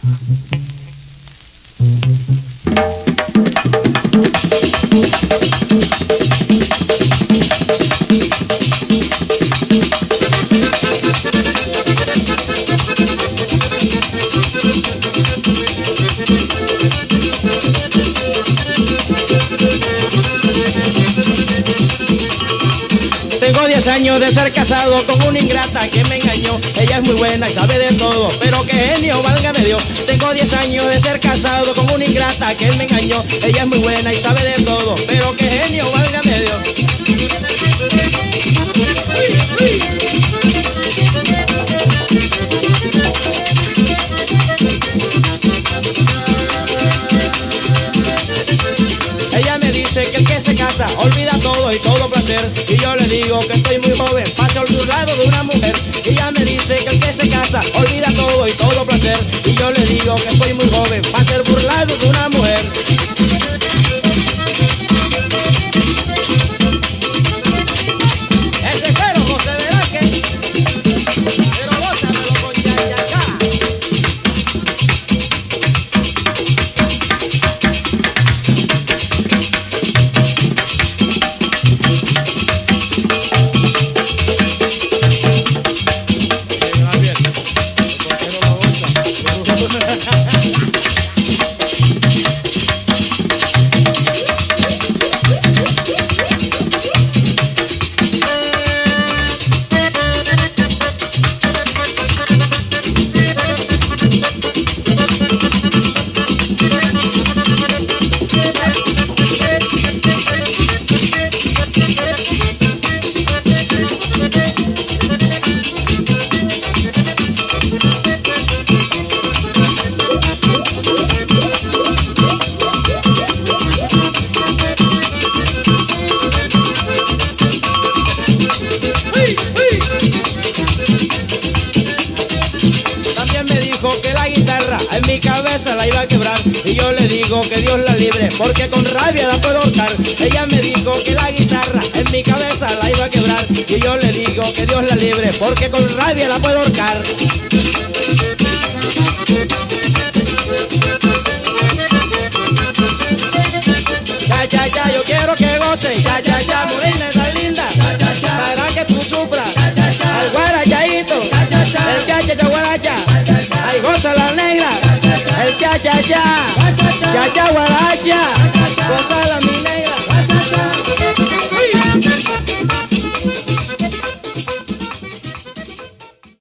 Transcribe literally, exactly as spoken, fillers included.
Tengo diez años de ser casado con una ingrata que me engañó. Ella es muy buena y sabe de todo, pero qué genio, válgame Dios. Tengo diez años de ser casado con una ingrata que él me engañó. Ella es muy buena y sabe de todo, pero qué genio, válgame Dios. Ella me dice que el que se casa olvida todo y todo placer, y yo le digo que estoy muy joven para ser burlado de una mujer. Ella me dice que el que se casa olvida todo y todo placer, y yo le digo que estoy muy joven para ser burlado de una mujer. Ese cero José Velázquez, pero gózamelo con cha-cha-cha. Que la guitarra en mi cabeza la iba a quebrar, y yo le digo que Dios la libre porque con rabia la puedo ahorcar. Ella me dijo que la guitarra en mi cabeza la iba a quebrar, y yo le digo que Dios la libre porque con rabia la puedo ahorcar. Ya, ya, ya, yo quiero que goce, ya, ya, ya, morena tan linda, ya, ya, ya, para que tú sufras, ya, ya, ya, al guarachadito, ya, ya, ya, el cha, cha, cha, guaracha, ay, goza la negra, el cha, cha, cha, cha, cha, guaracha, goza la